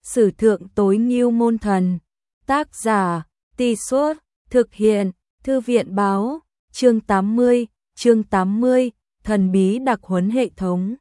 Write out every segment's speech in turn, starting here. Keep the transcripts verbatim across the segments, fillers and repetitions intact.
Sử thượng tối ngưu môn thần. Tác giả, Tì Suốt, thực hiện, Thư viện báo, chương tám mươi, chương tám mươi, thần bí đặc huấn hệ thống.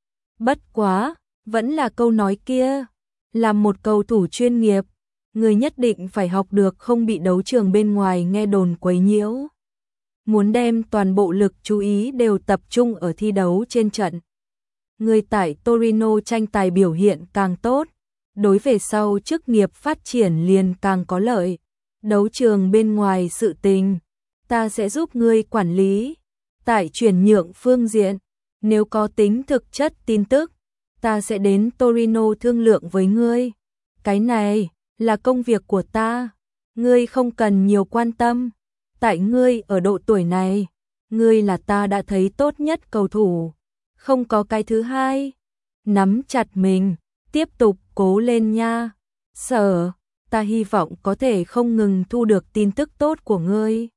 Bất quá, vẫn là câu nói kia, làm một cầu thủ chuyên nghiệp, người nhất định phải học được không bị đấu trường bên ngoài nghe đồn quấy nhiễu. Muốn đem toàn bộ lực chú ý đều tập trung ở thi đấu trên trận. Người tại Torino tranh tài biểu hiện càng tốt, đối về sau chức nghiệp phát triển liền càng có lợi. Đấu trường bên ngoài sự tình, ta sẽ giúp ngươi quản lý. Tại chuyển nhượng phương diện, nếu có tính thực chất tin tức, ta sẽ đến Torino thương lượng với ngươi. Cái này là công việc của ta, ngươi không cần nhiều quan tâm. Tại ngươi ở độ tuổi này, ngươi là ta đã thấy tốt nhất cầu thủ, không có cái thứ hai. Nắm chặt mình, tiếp tục cố lên nha. Sở, ta hy vọng có thể không ngừng thu được tin tức tốt của ngươi.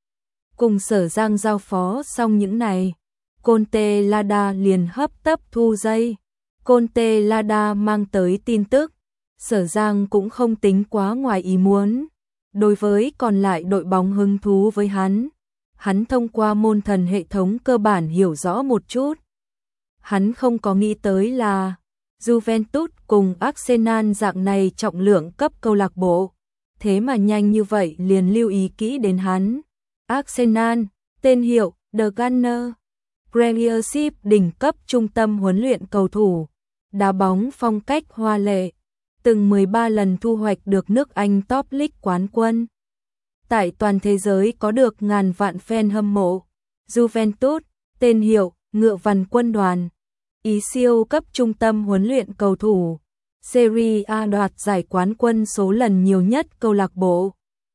Cùng Sở Giang giao phó xong những này, Conte Lada liền hấp tấp thu dây. Conte Lada mang tới tin tức, Sở Giang cũng không tính quá ngoài ý muốn. Đối với còn lại đội bóng hứng thú với hắn, hắn thông qua môn thần hệ thống cơ bản hiểu rõ một chút. Hắn không có nghĩ tới là Juventus cùng Arsenal dạng này trọng lượng cấp câu lạc bộ, thế mà nhanh như vậy liền lưu ý kỹ đến hắn. Arsenal, tên hiệu The Gunner, Premiership đỉnh cấp trung tâm huấn luyện cầu thủ, đá bóng phong cách hoa lệ, từng mười ba lần thu hoạch được nước Anh Top League quán quân. Tại toàn thế giới có được ngàn vạn fan hâm mộ. Juventus, tên hiệu Ngựa Vằn Quân đoàn, ý siêu cấp trung tâm huấn luyện cầu thủ, Serie A đoạt giải quán quân số lần nhiều nhất câu lạc bộ.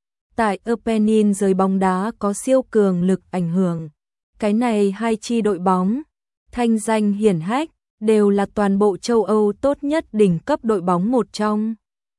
Tại Apennin giới bóng đá có siêu cường lực ảnh hưởng. Cái này hai chi đội bóng, thanh danh hiển hách, đều là toàn bộ châu Âu tốt nhất đỉnh cấp đội bóng một trong.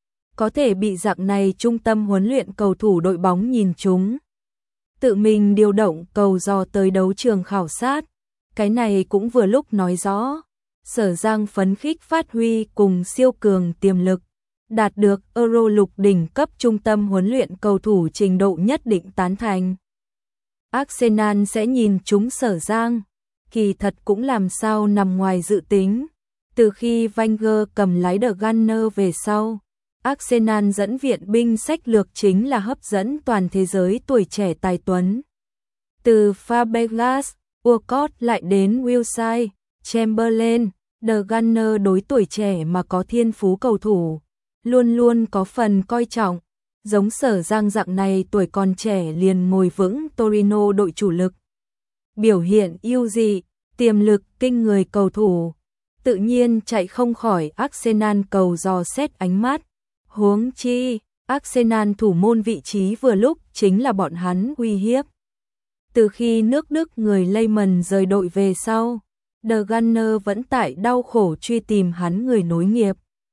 Có thể bị dạng này trung tâm huấn luyện cầu thủ đội bóng nhìn chúng, tự mình điều động cầu dò tới đấu trường khảo sát. Cái này cũng vừa lúc nói rõ, Sở Giang phấn khích phát huy cùng siêu cường tiềm lực, đạt được Euro lục đỉnh cấp trung tâm huấn luyện cầu thủ trình độ nhất định tán thành. Arsenal sẽ nhìn chúng Sở Giang, kỳ thật cũng làm sao nằm ngoài dự tính. Từ khi Wenger cầm lái The Gunner về sau, Arsenal dẫn viện binh sách lược chính là hấp dẫn toàn thế giới tuổi trẻ tài tuấn. Từ Fabregas, Walcott lại đến Wilshere, Chamberlain, The Gunner đối tuổi trẻ mà có thiên phú cầu thủ, luôn luôn có phần coi trọng. Giống Sở Giang dạng này tuổi còn trẻ liền ngồi vững Torino đội chủ lực. Biểu hiện ưu dị, tiềm lực kinh người cầu thủ, tự nhiên chạy không khỏi Arsenal cầu dò xét ánh mắt. Huống chi, Arsenal thủ môn vị trí vừa lúc chính là bọn hắn uy hiếp. Từ khi nước Đức người Lehmann rời đội về sau, The Gunner vẫn tại đau khổ truy tìm hắn người nối nghiệp.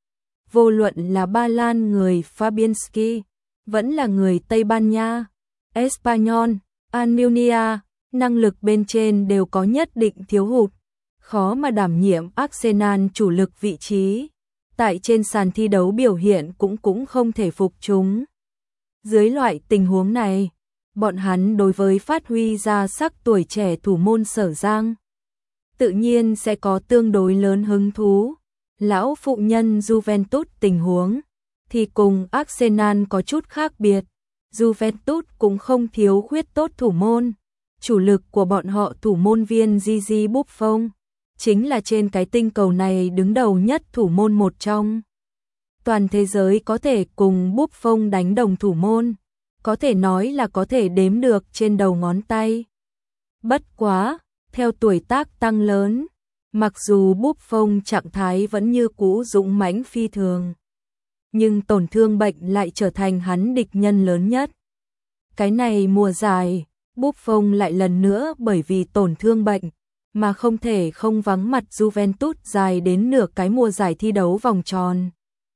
Vô luận là Ba Lan người Fabianski, vẫn là người Tây Ban Nha, Espanyol, Almunia, năng lực bên trên đều có nhất định thiếu hụt, khó mà đảm nhiệm Arsenal chủ lực vị trí. Tại trên sàn thi đấu biểu hiện cũng cũng không thể phục chúng. Dưới loại tình huống này, bọn hắn đối với phát huy ra sắc tuổi trẻ thủ môn Sở Giang, tự nhiên sẽ có tương đối lớn hứng thú. Lão phụ nhân Juventus tình huống thì cùng Arsenal có chút khác biệt. Juventus cũng không thiếu khuyết tốt thủ môn. Chủ lực của bọn họ thủ môn viên Gigi Buffon chính là trên cái tinh cầu này đứng đầu nhất thủ môn một trong. Toàn thế giới có thể cùng Buffon đánh đồng thủ môn, có thể nói là có thể đếm được trên đầu ngón tay. Bất quá, theo tuổi tác tăng lớn, mặc dù Buffon trạng thái vẫn như cũ dũng mãnh phi thường, nhưng tổn thương bệnh lại trở thành hắn địch nhân lớn nhất. Cái này mùa giải, Buffon lại lần nữa bởi vì tổn thương bệnh mà không thể không vắng mặt Juventus dài đến nửa cái mùa giải thi đấu vòng tròn.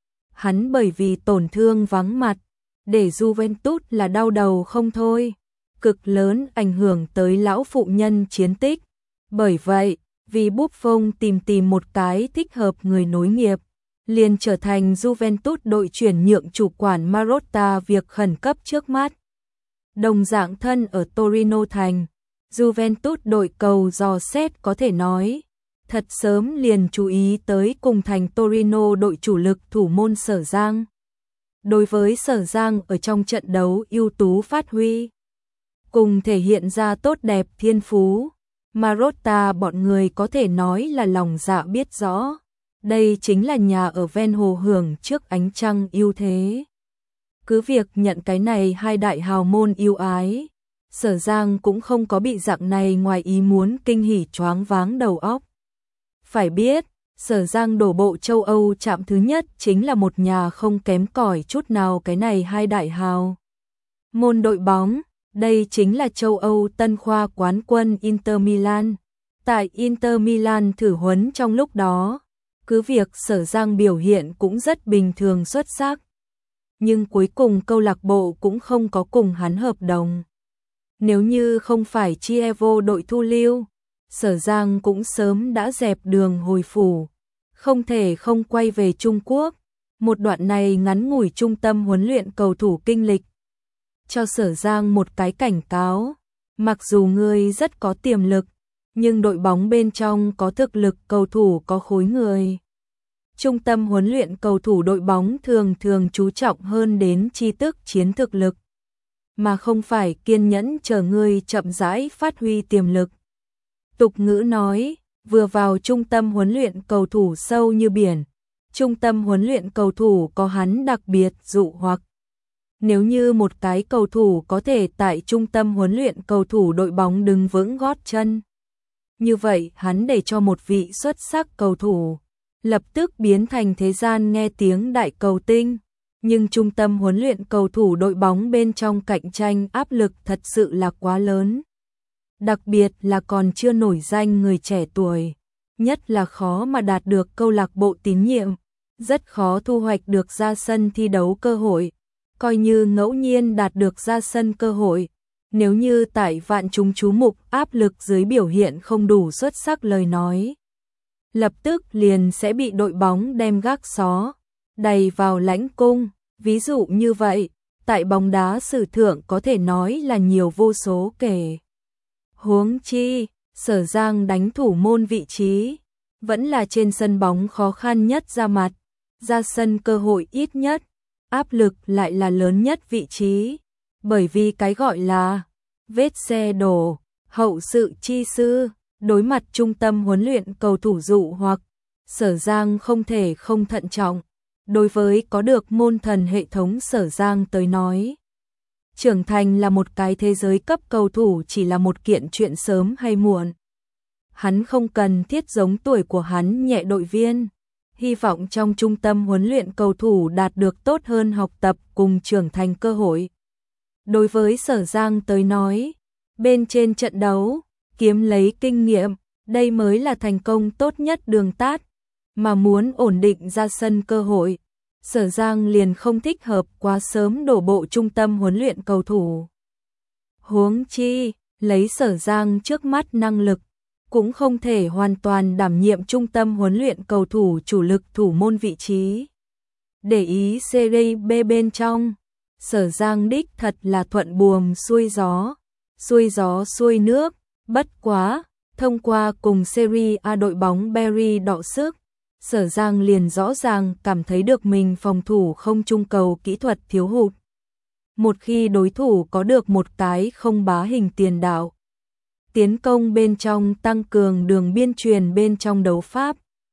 Hắn bởi vì tổn thương vắng mặt, để Juventus là đau đầu không thôi, cực lớn ảnh hưởng tới lão phụ nhân chiến tích. Bởi vậy, vì Buffon tìm tìm một cái thích hợp người nối nghiệp, liền trở thành Juventus đội chuyển nhượng chủ quản Marotta việc khẩn cấp trước mắt. Đồng dạng thân ở Torino thành, Juventus đội cầu dò xét có thể nói, thật sớm liền chú ý tới cùng thành Torino đội chủ lực thủ môn Sở Giang. Đối với Sở Giang ở trong trận đấu ưu tú phát huy, cùng thể hiện ra tốt đẹp thiên phú, Marotta bọn người có thể nói là lòng dạ biết rõ. Đây chính là nhà ở ven hồ hưởng trước ánh trăng ưu thế. Cứ việc nhận cái này hai đại hào môn yêu ái, Sở Giang cũng không có bị dạng này ngoài ý muốn kinh hỉ choáng váng đầu óc. Phải biết, Sở Giang đổ bộ châu Âu chạm thứ nhất chính là một nhà không kém cỏi chút nào cái này hai đại hào môn đội bóng, đây chính là châu Âu tân khoa quán quân Inter Milan. Tại Inter Milan thử huấn trong lúc đó, cứ việc Sở Giang biểu hiện cũng rất bình thường xuất sắc, nhưng cuối cùng câu lạc bộ cũng không có cùng hắn hợp đồng. Nếu như không phải Chievo đội thu lưu, Sở Giang cũng sớm đã dẹp đường hồi phủ, không thể không quay về Trung Quốc. Một đoạn này ngắn ngủi trung tâm huấn luyện cầu thủ kinh lịch, cho Sở Giang một cái cảnh cáo, mặc dù ngươi rất có tiềm lực, nhưng đội bóng bên trong có thực lực cầu thủ có khối người. Trung tâm huấn luyện cầu thủ đội bóng thường thường chú trọng hơn đến tri thức chiến thực lực, mà không phải kiên nhẫn chờ ngươi chậm rãi phát huy tiềm lực. Tục ngữ nói, vừa vào trung tâm huấn luyện cầu thủ sâu như biển, trung tâm huấn luyện cầu thủ có hắn đặc biệt dụ hoặc. Nếu như một cái cầu thủ có thể tại trung tâm huấn luyện cầu thủ đội bóng đứng vững gót chân, như vậy hắn để cho một vị xuất sắc cầu thủ lập tức biến thành thế gian nghe tiếng đại cầu tinh. Nhưng trung tâm huấn luyện cầu thủ đội bóng bên trong cạnh tranh áp lực thật sự là quá lớn. Đặc biệt là còn chưa nổi danh người trẻ tuổi, nhất là khó mà đạt được câu lạc bộ tín nhiệm, rất khó thu hoạch được ra sân thi đấu cơ hội. Coi như ngẫu nhiên đạt được ra sân cơ hội, nếu như tại vạn chúng chú mục áp lực dưới biểu hiện không đủ xuất sắc lời nói, lập tức liền sẽ bị đội bóng đem gác xó đầy vào lãnh cung. Ví dụ như vậy, tại bóng đá sử thượng có thể nói là nhiều vô số kể. Huống chi, Sở Giang đánh thủ môn vị trí, vẫn là trên sân bóng khó khăn nhất ra mặt, ra sân cơ hội ít nhất, áp lực lại là lớn nhất vị trí, bởi vì cái gọi là vết xe đổ, hậu sự chi sư, đối mặt trung tâm huấn luyện cầu thủ dụ hoặc, Sở Giang không thể không thận trọng. Đối với có được môn thần hệ thống Sở Giang tới nói, trưởng thành là một cái thế giới cấp cầu thủ chỉ là một kiện chuyện sớm hay muộn. Hắn không cần thiết giống tuổi của hắn nhẹ đội viên, hy vọng trong trung tâm huấn luyện cầu thủ đạt được tốt hơn học tập cùng trưởng thành cơ hội. Đối với Sở Giang tới nói, bên trên trận đấu, kiếm lấy kinh nghiệm, đây mới là thành công tốt nhất đường tát. Mà muốn ổn định ra sân cơ hội, Sở Giang liền không thích hợp quá sớm đổ bộ trung tâm huấn luyện cầu thủ. Huống chi, lấy Sở Giang trước mắt năng lực, cũng không thể hoàn toàn đảm nhiệm trung tâm huấn luyện cầu thủ chủ lực thủ môn vị trí. Để ý Serie B bên trong, Sở Giang đích thật là thuận buồm xuôi gió, xuôi gió xuôi nước, bất quá, thông qua cùng Serie A đội bóng Berry đọ sức, Sở Giang liền rõ ràng cảm thấy được mình phòng thủ không trung cầu kỹ thuật thiếu hụt. Một khi đối thủ có được một cái không bá hình tiền đạo, tiến công bên trong tăng cường đường biên truyền bên trong đấu pháp,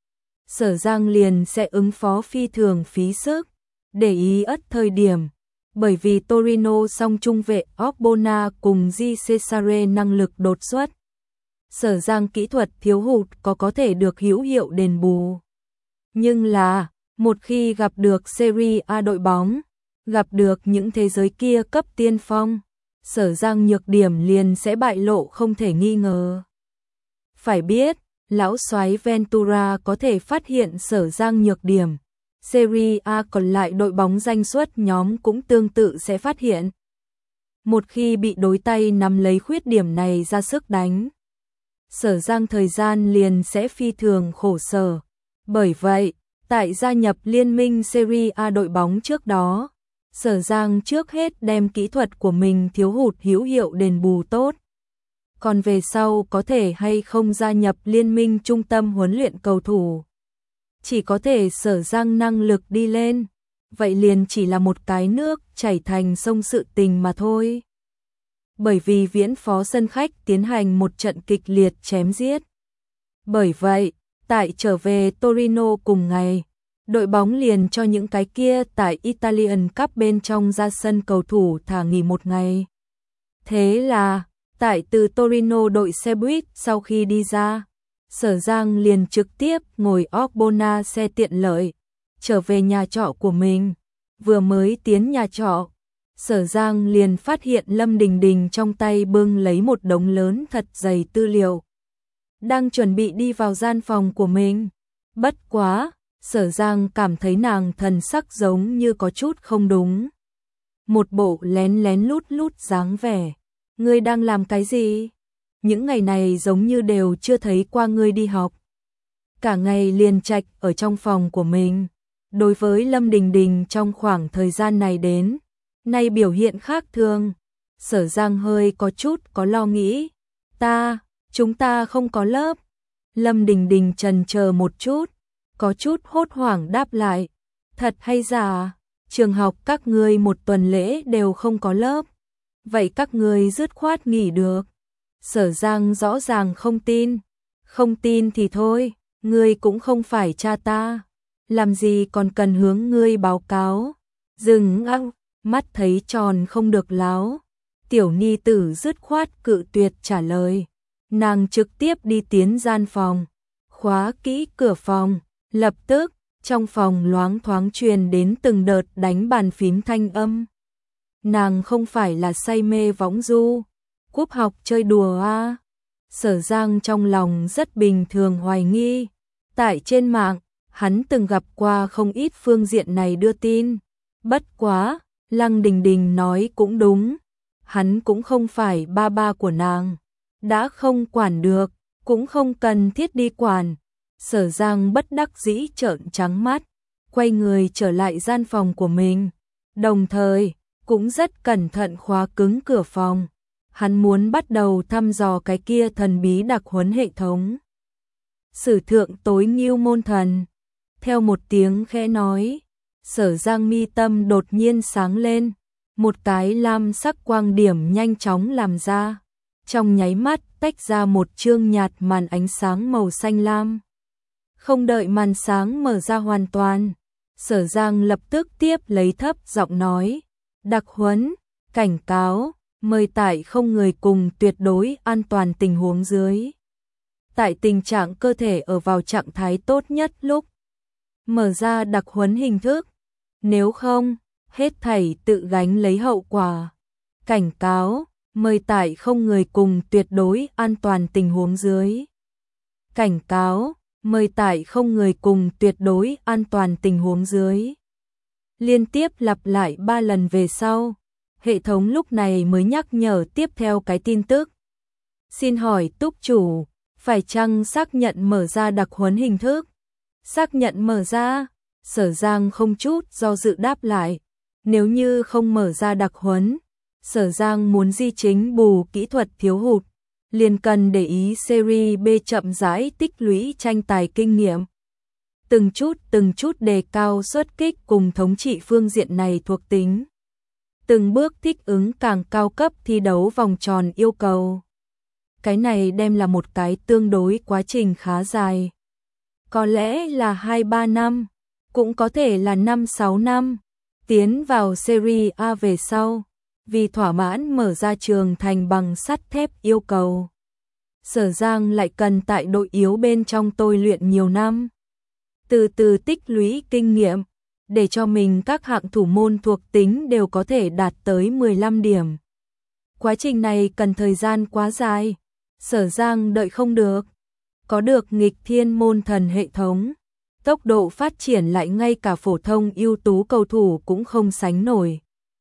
Sở Giang liền sẽ ứng phó phi thường phí sức, để ý ất thời điểm, bởi vì Torino song trung vệ Ogbonna cùng Di Cesare năng lực đột xuất. Sở Giang kỹ thuật thiếu hụt có có thể được hữu hiệu đền bù. Nhưng là, một khi gặp được Serie A đội bóng, gặp được những thế giới kia cấp tiên phong, Sở Giang nhược điểm liền sẽ bại lộ không thể nghi ngờ. Phải biết, lão soái Ventura có thể phát hiện Sở Giang nhược điểm, Serie A còn lại đội bóng danh xuất nhóm cũng tương tự sẽ phát hiện. Một khi bị đối tay nắm lấy khuyết điểm này ra sức đánh, Sở Giang thời gian liền sẽ phi thường khổ sở. Bởi vậy, Tại gia nhập liên minh Serie A đội bóng trước đó, Sở Giang trước hết đem kỹ thuật của mình thiếu hụt hữu hiệu đền bù tốt. Còn về sau có thể hay không gia nhập liên minh trung tâm huấn luyện cầu thủ, chỉ có thể Sở Giang năng lực đi lên, vậy liền chỉ là một cái nước chảy thành sông sự tình mà thôi. Bởi vì viễn phó sân khách tiến hành một trận kịch liệt chém giết. Bởi vậy, tại trở về Torino cùng ngày, đội bóng liền cho những cái kia tại Italian Cup bên trong ra sân cầu thủ thả nghỉ một ngày. Thế là, tại từ Torino đội xe buýt sau khi đi ra, Sở Giang liền trực tiếp ngồi Ogbonna xe tiện lợi, trở về nhà trọ của mình. Vừa mới tiến nhà trọ, Sở Giang liền phát hiện Lâm Đình Đình trong tay bưng lấy một đống lớn thật dày tư liệu, đang chuẩn bị đi vào gian phòng của mình. Bất quá, Sở Giang cảm thấy nàng thần sắc giống như có chút không đúng. Một bộ lén lén lút lút dáng vẻ. Ngươi đang làm cái gì? Những ngày này giống như đều chưa thấy qua ngươi đi học. Cả ngày liền trạch ở trong phòng của mình. Đối với Lâm Đình Đình trong khoảng thời gian này đến, nay biểu hiện khác thường, Sở Giang hơi có chút có lo nghĩ. Ta, chúng ta không có lớp. Lâm Đình Đình chần chờ một chút, có chút hốt hoảng đáp lại. Thật hay giả? Trường học các ngươi một tuần lễ đều không có lớp. Vậy các ngươi dứt khoát nghỉ được. Sở Giang rõ ràng không tin. Không tin thì thôi, ngươi cũng không phải cha ta. Làm gì còn cần hướng ngươi báo cáo. Dừng ăng, mắt thấy tròn không được láo. Tiểu ni tử dứt khoát cự tuyệt trả lời. Nàng trực tiếp đi tiến gian phòng, khóa kỹ cửa phòng. Lập tức, trong phòng loáng thoáng truyền đến từng đợt đánh bàn phím thanh âm. Nàng không phải là say mê võng du, cúp học chơi đùa à. Sở Giang trong lòng rất bình thường hoài nghi. Tại trên mạng, hắn từng gặp qua không ít phương diện này đưa tin. Bất quá, Lăng Đình Đình nói cũng đúng. Hắn cũng không phải ba ba của nàng. Đã không quản được, cũng không cần thiết đi quản. Sở Giang bất đắc dĩ trợn trắng mắt, quay người trở lại gian phòng của mình. Đồng thời, cũng rất cẩn thận khóa cứng cửa phòng. Hắn muốn bắt đầu thăm dò cái kia thần bí đặc huấn hệ thống. Sử thượng tối ngưu môn thần. Theo một tiếng khẽ nói, Sở Giang mi tâm đột nhiên sáng lên. Một cái lam sắc quang điểm nhanh chóng làm ra. Trong nháy mắt tách ra một chương nhạt màn ánh sáng màu xanh lam. Không đợi màn sáng mở ra hoàn toàn, Sở Giang lập tức tiếp lấy thấp giọng nói. Đặc huấn, cảnh cáo, mời tại không người cùng tuyệt đối an toàn tình huống dưới. Tại tình trạng cơ thể ở vào trạng thái tốt nhất lúc mở ra đặc huấn hình thức. Nếu không, hết thảy tự gánh lấy hậu quả. Cảnh cáo, mời tại không người cùng tuyệt đối an toàn tình huống dưới. Cảnh cáo, mời tại không người cùng tuyệt đối an toàn tình huống dưới. Liên tiếp lặp lại ba lần về sau, hệ thống lúc này mới nhắc nhở tiếp theo cái tin tức. Xin hỏi túc chủ, phải chăng xác nhận mở ra đặc huấn hình thức? Xác nhận mở ra, Sở Giang không chút do dự đáp lại. Nếu như không mở ra đặc huấn, Sở Giang muốn di chính bù kỹ thuật thiếu hụt, liền cần để ý Serie B chậm rãi tích lũy tranh tài kinh nghiệm. Từng chút từng chút đề cao xuất kích cùng thống trị phương diện này thuộc tính. Từng bước thích ứng càng cao cấp thi đấu vòng tròn yêu cầu. Cái này đem là một cái tương đối quá trình khá dài. Có lẽ là hai ba năm, cũng có thể là năm sáu năm. Tiến vào Serie A về sau, vì thỏa mãn mở ra trường thành bằng sắt thép yêu cầu. Sở Giang lại cần tại đội yếu bên trong tôi luyện nhiều năm. Từ từ tích lũy kinh nghiệm, để cho mình các hạng thủ môn thuộc tính đều có thể đạt tới mười lăm điểm. Quá trình này cần thời gian quá dài, Sở Giang đợi không được. Có được nghịch thiên môn thần hệ thống, tốc độ phát triển lại ngay cả phổ thông ưu tú cầu thủ cũng không sánh nổi.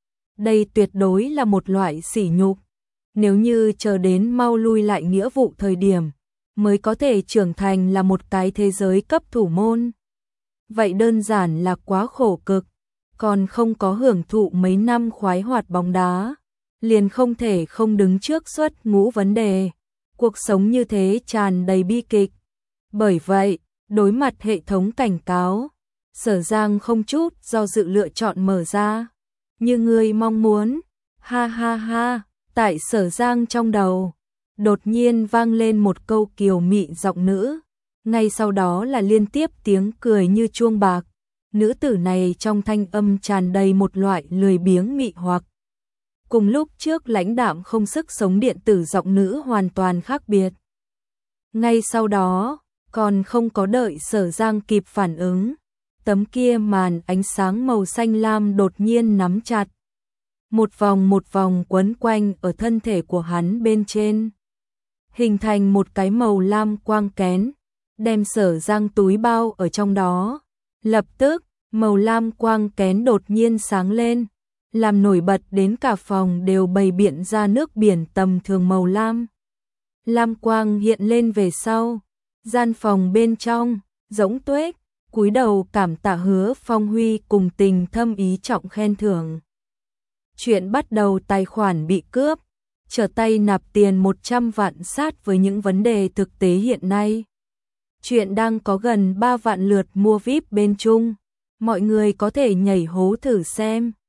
Đây tuyệt đối là một loại sỉ nhục. Nếu như chờ đến mau lui lại nghĩa vụ thời điểm, mới có thể trưởng thành là một cái thế giới cấp thủ môn. vậy đơn giản là quá khổ cực, còn không có hưởng thụ mấy năm khoái hoạt bóng đá, liền không thể không đứng trước xuất ngũ vấn đề. Cuộc sống như thế tràn đầy bi kịch. Bởi vậy, đối mặt hệ thống cảnh cáo, Sở Giang không chút do dự lựa chọn mở ra. Như người mong muốn, ha ha ha, tại Sở Giang trong đầu, đột nhiên vang lên một câu kiều mị giọng nữ, ngay sau đó là liên tiếp tiếng cười như chuông bạc. Nữ tử này trong thanh âm tràn đầy một loại lười biếng mị hoặc. Cùng lúc trước lãnh đạm không sức sống điện tử giọng nữ hoàn toàn khác biệt. Ngay sau đó, còn không có đợi Sở Giang kịp phản ứng, tấm kia màn ánh sáng màu xanh lam đột nhiên nắm chặt. Một vòng một vòng quấn quanh ở thân thể của hắn bên trên, hình thành một cái màu lam quang kén, đem Sở Giang túi bao ở trong đó. Lập tức, màu lam quang kén đột nhiên sáng lên, làm nổi bật đến cả phòng đều bày biện ra nước biển tầm thường màu lam. Lam quang hiện lên về sau, gian phòng bên trong, Dỗng Tuếch cúi đầu cảm tạ Hứa Phong Huy cùng tình thâm ý trọng khen thưởng. Chuyện bắt đầu tài khoản bị cướp, trở tay nạp tiền một trăm vạn sát với những vấn đề thực tế hiện nay. Chuyện đang có gần ba vạn lượt mua vi ai pi bên Trung, mọi người có thể nhảy hố thử xem.